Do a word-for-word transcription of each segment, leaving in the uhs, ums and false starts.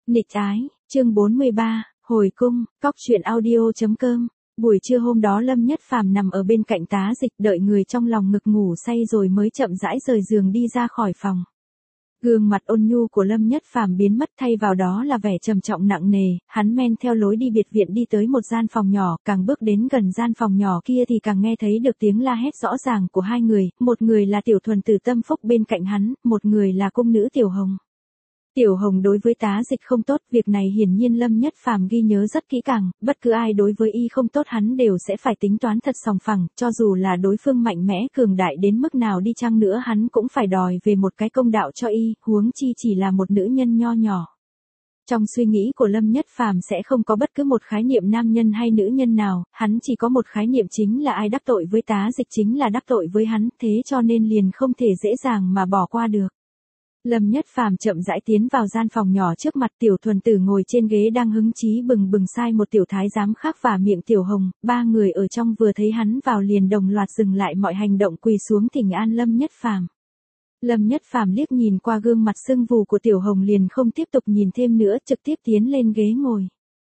Nịch ái, chương bốn mươi ba, hồi cung, cóc truyện audio.com. Buổi trưa hôm đó Lâm Nhất Phàm nằm ở bên cạnh Tá Dịch đợi người trong lòng ngực ngủ say rồi mới chậm rãi rời giường đi ra khỏi phòng. Gương mặt ôn nhu của Lâm Nhất Phàm biến mất, thay vào đó là vẻ trầm trọng nặng nề. Hắn men theo lối đi biệt viện đi tới một gian phòng nhỏ, càng bước đến gần gian phòng nhỏ kia thì càng nghe thấy được tiếng la hét rõ ràng của hai người, một người là Tiểu Thuần Tử Tâm Phúc bên cạnh hắn, một người là cung nữ Tiểu Hồng. Tiểu Hồng đối với Tá Dịch không tốt, việc này hiển nhiên Lâm Nhất Phàm ghi nhớ rất kỹ càng, bất cứ ai đối với y không tốt hắn đều sẽ phải tính toán thật sòng phẳng, cho dù là đối phương mạnh mẽ cường đại đến mức nào đi chăng nữa hắn cũng phải đòi về một cái công đạo cho y, huống chi chỉ là một nữ nhân nho nhỏ. Trong suy nghĩ của Lâm Nhất Phàm sẽ không có bất cứ một khái niệm nam nhân hay nữ nhân nào, hắn chỉ có một khái niệm chính là ai đắc tội với Tá Dịch chính là đắc tội với hắn, thế cho nên liền không thể dễ dàng mà bỏ qua được. Lâm Nhất Phàm chậm rãi tiến vào gian phòng nhỏ trước mặt. Tiểu Thuần Tử ngồi trên ghế đang hứng chí bừng bừng sai một tiểu thái giám khác và miệng Tiểu Hồng, ba người ở trong vừa thấy hắn vào liền đồng loạt dừng lại mọi hành động quỳ xuống thỉnh an Lâm Nhất Phàm. Lâm Nhất Phàm liếc nhìn qua gương mặt sưng vù của Tiểu Hồng liền không tiếp tục nhìn thêm nữa, trực tiếp tiến lên ghế ngồi.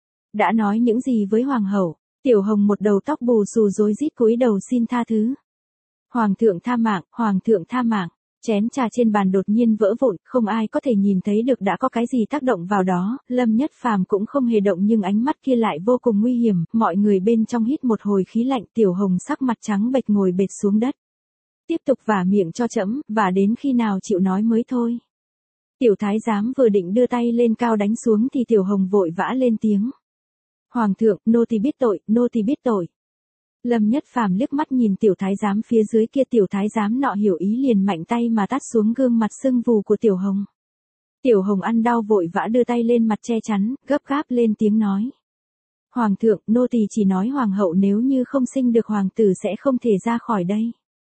Đã nói những gì với hoàng hậu? Tiểu Hồng một đầu tóc bù xù rối rít cúi đầu xin tha thứ. Hoàng thượng tha mạng, hoàng thượng tha mạng. Chén trà trên bàn đột nhiên vỡ vụn, không ai có thể nhìn thấy được đã có cái gì tác động vào đó, Lâm Nhất Phàm cũng không hề động nhưng ánh mắt kia lại vô cùng nguy hiểm, mọi người bên trong hít một hồi khí lạnh. Tiểu Hồng sắc mặt trắng bệch ngồi bệt xuống đất. Tiếp tục vả miệng cho trẫm, và đến khi nào chịu nói mới thôi. Tiểu thái giám vừa định đưa tay lên cao đánh xuống thì Tiểu Hồng vội vã lên tiếng. Hoàng thượng, nô tỳ biết tội, nô tỳ biết tội. Lâm Nhất Phàm liếc mắt nhìn tiểu thái giám phía dưới kia, tiểu thái giám nọ hiểu ý liền mạnh tay mà tát xuống gương mặt sưng vù của Tiểu Hồng. Tiểu Hồng ăn đau vội vã đưa tay lên mặt che chắn, gấp gáp lên tiếng nói. Hoàng thượng, nô tỳ chỉ nói hoàng hậu nếu như không sinh được hoàng tử sẽ không thể ra khỏi đây.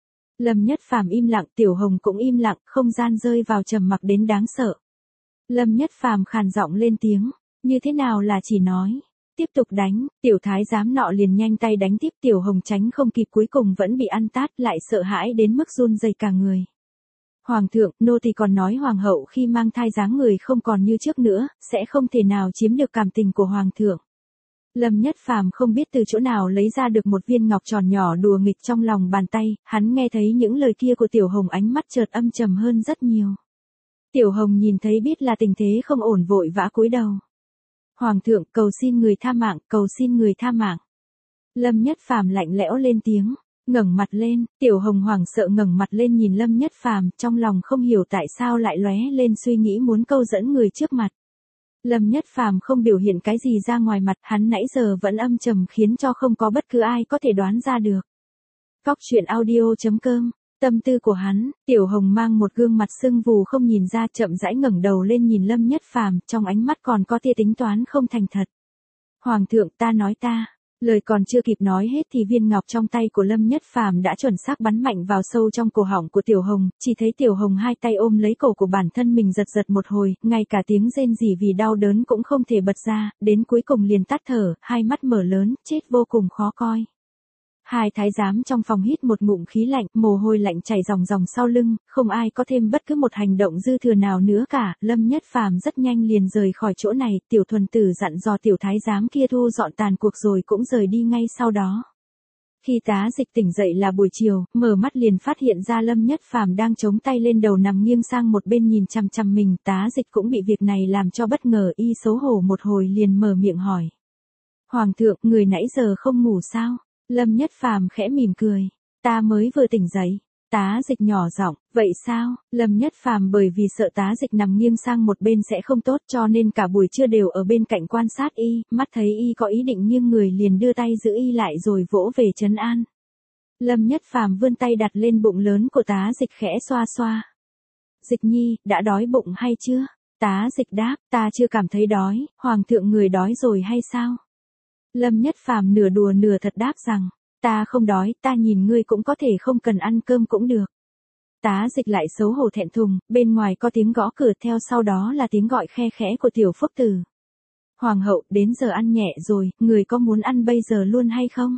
Lâm Nhất Phàm im lặng, Tiểu Hồng cũng im lặng, không gian rơi vào trầm mặc đến đáng sợ. Lâm Nhất Phàm khàn giọng lên tiếng, như thế nào là chỉ nói? Tiếp tục đánh, tiểu thái giám nọ liền nhanh tay đánh tiếp. Tiểu Hồng tránh không kịp cuối cùng vẫn bị ăn tát, lại sợ hãi đến mức run rẩy cả người. Hoàng thượng, nô tỳ còn nói hoàng hậu khi mang thai dáng người không còn như trước nữa, sẽ không thể nào chiếm được cảm tình của hoàng thượng. Lâm Nhất Phàm không biết từ chỗ nào lấy ra được một viên ngọc tròn nhỏ đùa nghịch trong lòng bàn tay, hắn nghe thấy những lời kia của Tiểu Hồng ánh mắt chợt âm trầm hơn rất nhiều. Tiểu Hồng nhìn thấy biết là tình thế không ổn vội vã cúi đầu. Hoàng thượng, cầu xin người tha mạng, cầu xin người tha mạng. Lâm Nhất Phàm lạnh lẽo lên tiếng, ngẩng mặt lên. Tiểu Hồng hoảng sợ ngẩng mặt lên nhìn Lâm Nhất Phàm, trong lòng không hiểu tại sao lại lóe lên suy nghĩ muốn câu dẫn người trước mặt. Lâm Nhất Phàm không biểu hiện cái gì ra ngoài mặt, hắn nãy giờ vẫn âm trầm khiến cho không có bất cứ ai có thể đoán ra được. Cóc truyện audio.com. Tâm tư của hắn. Tiểu Hồng mang một gương mặt sưng vù không nhìn ra, chậm rãi ngẩng đầu lên nhìn Lâm Nhất Phàm, trong ánh mắt còn có tia tính toán không thành thật. Hoàng thượng, ta nói ta. Lời còn chưa kịp nói hết thì viên ngọc trong tay của Lâm Nhất Phàm đã chuẩn xác bắn mạnh vào sâu trong cổ họng của Tiểu Hồng, chỉ thấy Tiểu Hồng hai tay ôm lấy cổ của bản thân mình giật giật một hồi, ngay cả tiếng rên rỉ vì đau đớn cũng không thể bật ra, đến cuối cùng liền tắt thở, hai mắt mở lớn, chết vô cùng khó coi. Hai thái giám trong phòng hít một ngụm khí lạnh, mồ hôi lạnh chảy ròng ròng sau lưng, không ai có thêm bất cứ một hành động dư thừa nào nữa cả. Lâm Nhất Phàm rất nhanh liền rời khỏi chỗ này. Tiểu Thuần Tử dặn dò tiểu thái giám kia thu dọn tàn cuộc rồi cũng rời đi ngay sau đó. Khi Tá Dịch tỉnh dậy là buổi chiều, mở mắt liền phát hiện ra Lâm Nhất Phàm đang chống tay lên đầu nằm nghiêng sang một bên nhìn chằm chằm mình. Tá Dịch cũng bị việc này làm cho bất ngờ, y xấu hổ một hồi liền mở miệng hỏi. Hoàng thượng, người nãy giờ không ngủ sao? Lâm Nhất Phàm khẽ mỉm cười, ta mới vừa tỉnh dậy. Tá Dịch nhỏ giọng, vậy sao? Lâm Nhất Phàm bởi vì sợ Tá Dịch nằm nghiêng sang một bên sẽ không tốt cho nên cả buổi trưa đều ở bên cạnh quan sát y, mắt thấy y có ý định nghiêng người liền đưa tay giữ y lại rồi vỗ về trấn an. Lâm Nhất Phàm vươn tay đặt lên bụng lớn của Tá Dịch khẽ xoa xoa. Dịch nhi, đã đói bụng hay chưa? Tá Dịch đáp, ta chưa cảm thấy đói, hoàng thượng người đói rồi hay sao? Lâm Nhất Phàm nửa đùa nửa thật đáp rằng, ta không đói, ta nhìn ngươi cũng có thể không cần ăn cơm cũng được. Tá Dịch lại xấu hổ thẹn thùng, bên ngoài có tiếng gõ cửa, theo sau đó là tiếng gọi khe khẽ của Tiểu Phúc Tử. Hoàng hậu, đến giờ ăn nhẹ rồi, người có muốn ăn bây giờ luôn hay không?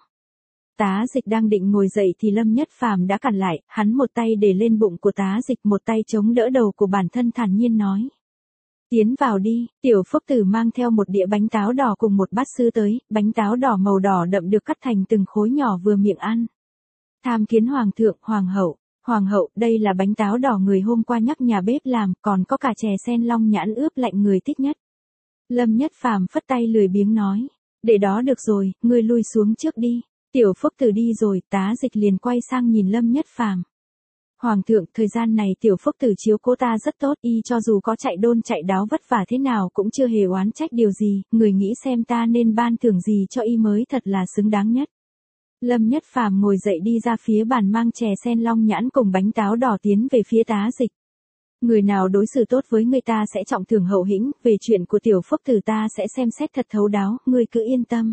Tá Dịch đang định ngồi dậy thì Lâm Nhất Phàm đã cản lại, hắn một tay để lên bụng của Tá Dịch, một tay chống đỡ đầu của bản thân thản nhiên nói. Tiến vào đi, tiểu phúc tử mang theo một đĩa bánh táo đỏ cùng một bát sứ tới, bánh táo đỏ màu đỏ đậm được cắt thành từng khối nhỏ vừa miệng ăn. Tham kiến hoàng thượng, hoàng hậu, hoàng hậu, đây là bánh táo đỏ người hôm qua nhắc nhà bếp làm, còn có cả chè sen long nhãn ướp lạnh người thích nhất. Lâm Nhất Phàm phất tay lười biếng nói, để đó được rồi, ngươi lui xuống trước đi. Tiểu phúc tử đi rồi, Tá Dịch liền quay sang nhìn Lâm Nhất Phàm. Hoàng thượng, thời gian này tiểu phúc tử chiếu cố ta rất tốt, y cho dù có chạy đôn chạy đáo vất vả thế nào cũng chưa hề oán trách điều gì, người nghĩ xem ta nên ban thưởng gì cho y mới thật là xứng đáng nhất. Lâm Nhất Phàm ngồi dậy đi ra phía bàn mang chè sen long nhãn cùng bánh táo đỏ tiến về phía Tá Dịch. Người nào đối xử tốt với người ta sẽ trọng thưởng hậu hĩnh, về chuyện của tiểu phúc tử ta sẽ xem xét thật thấu đáo, ngươi cứ yên tâm.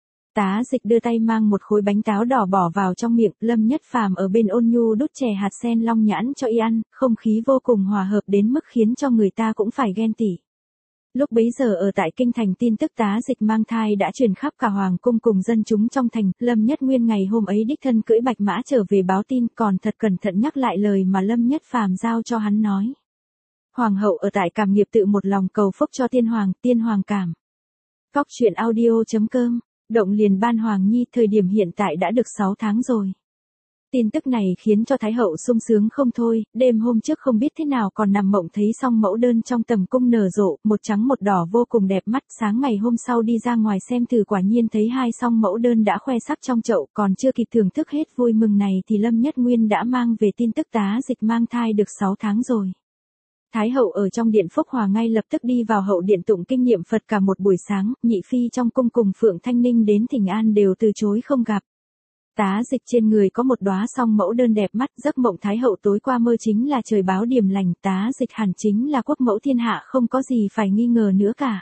Tá Dịch đưa tay mang một khối bánh táo đỏ bỏ vào trong miệng, Lâm Nhất Phàm ở bên ôn nhu đút chè hạt sen long nhãn cho y ăn, không khí vô cùng hòa hợp đến mức khiến cho người ta cũng phải ghen tị. Lúc bấy giờ ở tại kinh thành tin tức Tá Dịch mang thai đã truyền khắp cả hoàng cung cùng dân chúng trong thành, Lâm Nhất Nguyên ngày hôm ấy đích thân cưỡi bạch mã trở về báo tin, còn thật cẩn thận nhắc lại lời mà Lâm Nhất Phàm giao cho hắn nói. Hoàng hậu ở tại Cảm Nghiệp tự một lòng cầu phúc cho tiên hoàng, tiên hoàng cảm. Cóc truyện audio chấm com, động liền ban hoàng nhi, thời điểm hiện tại đã được sáu tháng rồi. Tin tức này khiến cho Thái hậu sung sướng không thôi, đêm hôm trước không biết thế nào còn nằm mộng thấy song mẫu đơn trong tầm cung nở rộ, một trắng một đỏ vô cùng đẹp mắt, sáng ngày hôm sau đi ra ngoài xem thử quả nhiên thấy hai song mẫu đơn đã khoe sắc trong chậu, còn chưa kịp thưởng thức hết vui mừng này thì Lâm Nhất Nguyên đã mang về tin tức Tá Dịch mang thai được sáu tháng rồi. Thái hậu ở trong điện Phúc Hòa ngay lập tức đi vào hậu điện tụng kinh niệm Phật cả một buổi sáng, nhị phi trong cung cùng Phượng Thanh Ninh đến thỉnh an đều từ chối không gặp. Tá Dịch trên người có một đóa song mẫu đơn đẹp mắt, giấc mộng Thái hậu tối qua mơ chính là trời báo điềm lành, Tá Dịch hẳn chính là quốc mẫu thiên hạ, không có gì phải nghi ngờ nữa cả.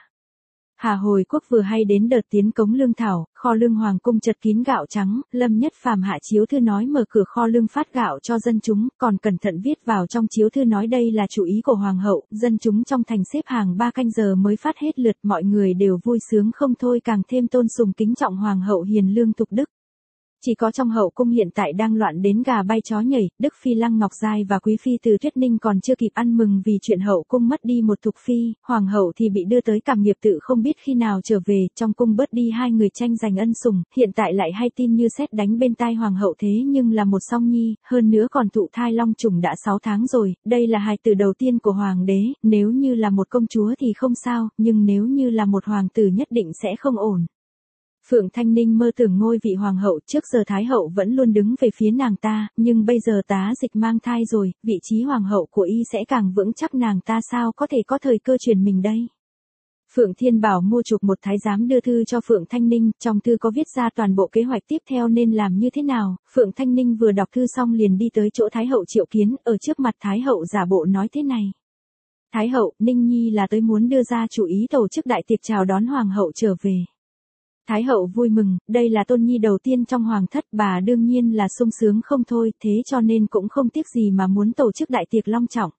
Hà hồi quốc vừa hay đến đợt tiến cống lương thảo, kho lương hoàng cung chật kín gạo trắng, Lâm Nhất Phàm hạ chiếu thư nói mở cửa kho lương phát gạo cho dân chúng, còn cẩn thận viết vào trong chiếu thư nói đây là chủ ý của hoàng hậu, dân chúng trong thành xếp hàng ba canh giờ mới phát hết lượt, mọi người đều vui sướng không thôi, càng thêm tôn sùng kính trọng hoàng hậu hiền lương thục đức. Chỉ có trong hậu cung hiện tại đang loạn đến gà bay chó nhảy, Đức Phi Lăng Ngọc Giai và Quý Phi Từ Tuyết Ninh còn chưa kịp ăn mừng vì chuyện hậu cung mất đi một thục phi, hoàng hậu thì bị đưa tới Cảm Nghiệp tự không biết khi nào trở về, trong cung bớt đi hai người tranh giành ân sủng, hiện tại lại hay tin như sét đánh bên tai hoàng hậu thế nhưng là một song nhi, hơn nữa còn thụ thai long trùng đã sáu tháng rồi, đây là hài tử đầu tiên của hoàng đế, nếu như là một công chúa thì không sao, nhưng nếu như là một hoàng tử nhất định sẽ không ổn. Phượng Thanh Ninh mơ tưởng ngôi vị hoàng hậu, trước giờ Thái hậu vẫn luôn đứng về phía nàng ta, nhưng bây giờ Tá Dịch mang thai rồi, vị trí hoàng hậu của y sẽ càng vững chắc, nàng ta sao có thể có thời cơ truyền mình đây. Phượng Thiên Bảo mua chuộc một thái giám đưa thư cho Phượng Thanh Ninh, trong thư có viết ra toàn bộ kế hoạch tiếp theo nên làm như thế nào, Phượng Thanh Ninh vừa đọc thư xong liền đi tới chỗ Thái hậu triệu kiến, ở trước mặt Thái hậu giả bộ nói thế này. Thái hậu, Ninh Nhi là tới muốn đưa ra chủ ý tổ chức đại tiệc chào đón hoàng hậu trở về. Thái hậu vui mừng, đây là tôn nhi đầu tiên trong hoàng thất, bà đương nhiên là sung sướng không thôi, thế cho nên cũng không tiếc gì mà muốn tổ chức đại tiệc long trọng.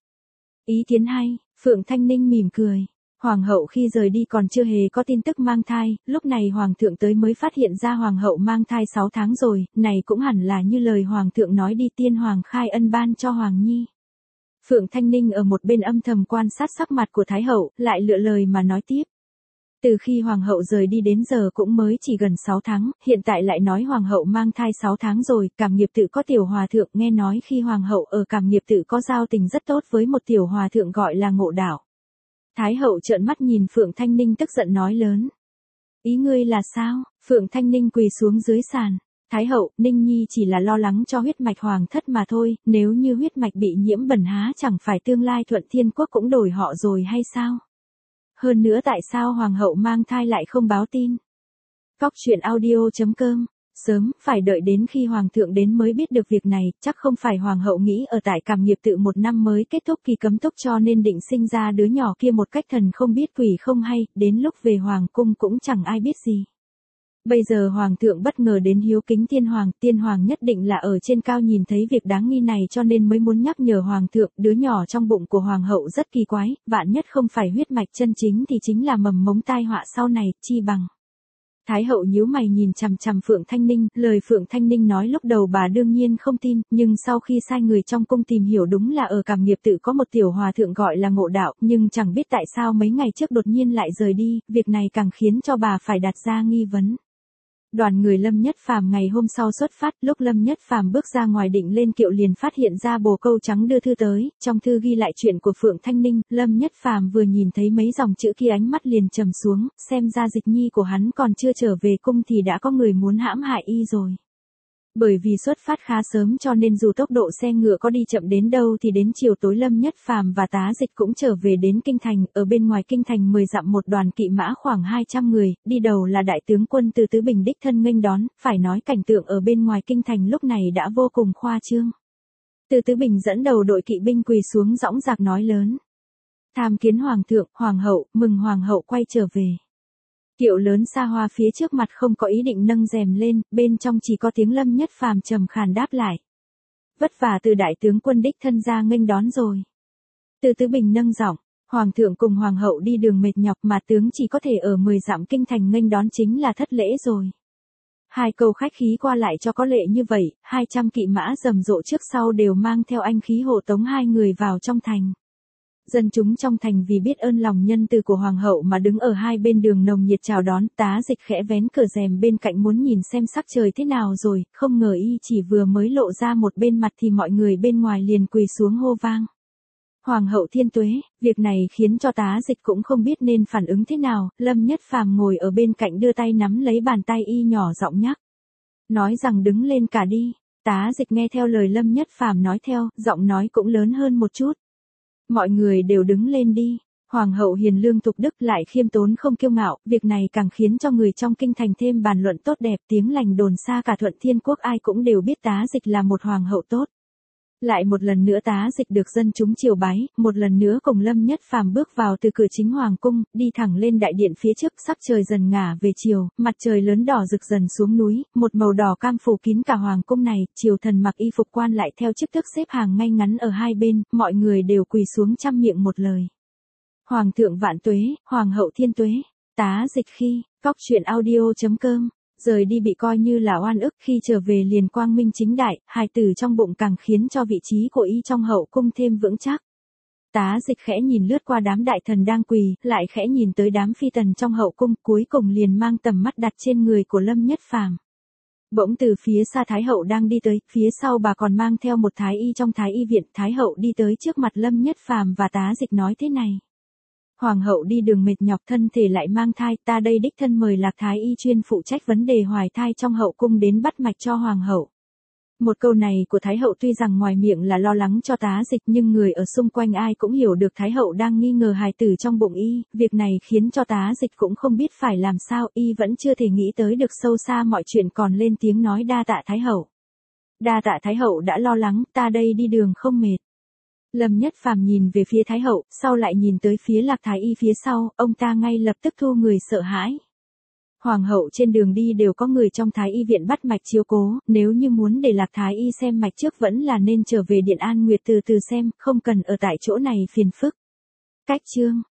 Ý kiến hay, Phượng Thanh Ninh mỉm cười. Hoàng hậu khi rời đi còn chưa hề có tin tức mang thai, lúc này hoàng thượng tới mới phát hiện ra hoàng hậu mang thai sáu tháng rồi, này cũng hẳn là như lời hoàng thượng nói đi, tiên hoàng khai ân ban cho hoàng nhi. Phượng Thanh Ninh ở một bên âm thầm quan sát sắc mặt của Thái hậu, lại lựa lời mà nói tiếp. Từ khi hoàng hậu rời đi đến giờ cũng mới chỉ gần sáu tháng, hiện tại lại nói hoàng hậu mang thai sáu tháng rồi, Cảm Nghiệp tự có tiểu hòa thượng, nghe nói khi hoàng hậu ở Cảm Nghiệp tự có giao tình rất tốt với một tiểu hòa thượng gọi là Ngộ Đảo. Thái hậu trợn mắt nhìn Phượng Thanh Ninh tức giận nói lớn. Ý ngươi là sao? Phượng Thanh Ninh quỳ xuống dưới sàn. Thái hậu, Ninh Nhi chỉ là lo lắng cho huyết mạch hoàng thất mà thôi, nếu như huyết mạch bị nhiễm bẩn há chẳng phải tương lai Thuận Thiên Quốc cũng đổi họ rồi hay sao? Hơn nữa tại sao hoàng hậu mang thai lại không báo tin? Cóc truyện audio chấm com, sớm, phải đợi đến khi hoàng thượng đến mới biết được việc này, chắc không phải hoàng hậu nghĩ ở tại Cảm Nghiệp tự một năm mới kết thúc kỳ cấm túc cho nên định sinh ra đứa nhỏ kia một cách thần không biết quỷ không hay, đến lúc về hoàng cung cũng chẳng ai biết gì. Bây giờ hoàng thượng bất ngờ đến hiếu kính tiên hoàng, tiên hoàng nhất định là ở trên cao nhìn thấy việc đáng nghi này cho nên mới muốn nhắc nhở hoàng thượng, đứa nhỏ trong bụng của hoàng hậu rất kỳ quái, vạn nhất không phải huyết mạch chân chính thì chính là mầm mống tai họa sau này, chi bằng. Thái hậu nhíu mày nhìn chằm chằm Phượng Thanh Ninh, lời Phượng Thanh Ninh nói lúc đầu bà đương nhiên không tin, nhưng sau khi sai người trong cung tìm hiểu đúng là ở Cảm Nghiệp Tự có một tiểu hòa thượng gọi là Ngộ Đạo, nhưng chẳng biết tại sao mấy ngày trước đột nhiên lại rời đi, việc này càng khiến cho bà phải đặt ra nghi vấn. Đoàn người Lâm Nhất Phàm ngày hôm sau xuất phát, lúc Lâm Nhất Phàm bước ra ngoài định lên kiệu liền phát hiện ra bồ câu trắng đưa thư tới, trong thư ghi lại chuyện của Phượng Thanh Ninh, Lâm Nhất Phàm vừa nhìn thấy mấy dòng chữ kia ánh mắt liền trầm xuống, xem ra Dịch Nhi của hắn còn chưa trở về cung thì đã có người muốn hãm hại y rồi. Bởi vì xuất phát khá sớm cho nên dù tốc độ xe ngựa có đi chậm đến đâu thì đến chiều tối Lâm Nhất Phàm và Tá Dịch cũng trở về đến kinh thành, ở bên ngoài kinh thành mười dặm một đoàn kỵ mã khoảng hai trăm người, đi đầu là đại tướng quân Từ Tứ Bình đích thân nghênh đón, phải nói cảnh tượng ở bên ngoài kinh thành lúc này đã vô cùng khoa trương. Từ Tứ Bình dẫn đầu đội kỵ binh quỳ xuống dõng dạc nói lớn: "Tham kiến hoàng thượng, hoàng hậu, mừng hoàng hậu quay trở về." Kiệu lớn xa hoa phía trước mặt không có ý định nâng rèm lên, bên trong chỉ có tiếng Lâm Nhất Phàm trầm khàn đáp lại: "Vất vả từ đại tướng quân đích thân ra nghênh đón rồi." Từ Tứ Bình nâng giọng: "Hoàng thượng cùng hoàng hậu đi đường mệt nhọc mà tướng chỉ có thể ở mười dặm kinh thành nghênh đón chính là thất lễ rồi." Hai câu khách khí qua lại cho có lệ như vậy, hai trăm kỵ mã rầm rộ trước sau đều mang theo anh khí hộ tống hai người vào trong thành. Dân chúng trong thành vì biết ơn lòng nhân từ của hoàng hậu mà đứng ở hai bên đường nồng nhiệt chào đón. Tá Dịch khẽ vén cửa rèm bên cạnh muốn nhìn xem sắc trời thế nào rồi, không ngờ y chỉ vừa mới lộ ra một bên mặt thì mọi người bên ngoài liền quỳ xuống hô vang: "Hoàng hậu thiên tuế." Việc này khiến cho Tá Dịch cũng không biết nên phản ứng thế nào, Lâm Nhất Phàm ngồi ở bên cạnh đưa tay nắm lấy bàn tay y nhỏ giọng nhắc, nói rằng đứng lên cả đi. Tá Dịch nghe theo lời Lâm Nhất Phàm nói theo, giọng nói cũng lớn hơn một chút: "Mọi người đều đứng lên đi." Hoàng hậu hiền lương thục đức lại khiêm tốn không kiêu ngạo, việc này càng khiến cho người trong kinh thành thêm bàn luận tốt đẹp, tiếng lành đồn xa cả Thuận Thiên Quốc ai cũng đều biết Tá Dịch là một hoàng hậu tốt. Lại một lần nữa Tá Dịch được dân chúng triều bái, một lần nữa cùng Lâm Nhất Phàm bước vào từ cửa chính hoàng cung, đi thẳng lên đại điện phía trước, sắc trời dần ngả về chiều, mặt trời lớn đỏ rực dần xuống núi, một màu đỏ cam phủ kín cả hoàng cung này, triều thần mặc y phục quan lại theo chức tước xếp hàng ngay ngắn ở hai bên, mọi người đều quỳ xuống trăm miệng một lời: "Hoàng thượng vạn tuế, hoàng hậu thiên tuế." Tá Dịch khi, cóc truyện audio chấm com rời đi bị coi như là oan ức, khi trở về liền quang minh chính đại, hài tử trong bụng càng khiến cho vị trí của y trong hậu cung thêm vững chắc. Tá Dịch khẽ nhìn lướt qua đám đại thần đang quỳ, lại khẽ nhìn tới đám phi tần trong hậu cung, cuối cùng liền mang tầm mắt đặt trên người của Lâm Nhất Phàm. Bỗng từ phía xa Thái hậu đang đi tới, phía sau bà còn mang theo một thái y trong thái y viện. Thái hậu đi tới trước mặt Lâm Nhất Phàm và Tá Dịch nói thế này: "Hoàng hậu đi đường mệt nhọc thân thể lại mang thai, ta đây đích thân mời Lạc thái y chuyên phụ trách vấn đề hoài thai trong hậu cung đến bắt mạch cho hoàng hậu." Một câu này của Thái hậu tuy rằng ngoài miệng là lo lắng cho Tá Dịch nhưng người ở xung quanh ai cũng hiểu được Thái hậu đang nghi ngờ hài tử trong bụng y, việc này khiến cho Tá Dịch cũng không biết phải làm sao, y vẫn chưa thể nghĩ tới được sâu xa mọi chuyện còn lên tiếng nói đa tạ Thái hậu. "Đa tạ Thái hậu đã lo lắng, ta đây đi đường không mệt." Lâm Nhất Phàm nhìn về phía Thái hậu, sau lại nhìn tới phía Lạc thái y phía sau, ông ta ngay lập tức thu người sợ hãi. Hoàng hậu trên đường đi đều có người trong thái y viện bắt mạch chiếu cố, nếu như muốn để Lạc thái y xem mạch trước vẫn là nên trở về Điện An Nguyệt từ từ xem, không cần ở tại chỗ này phiền phức. Cách chương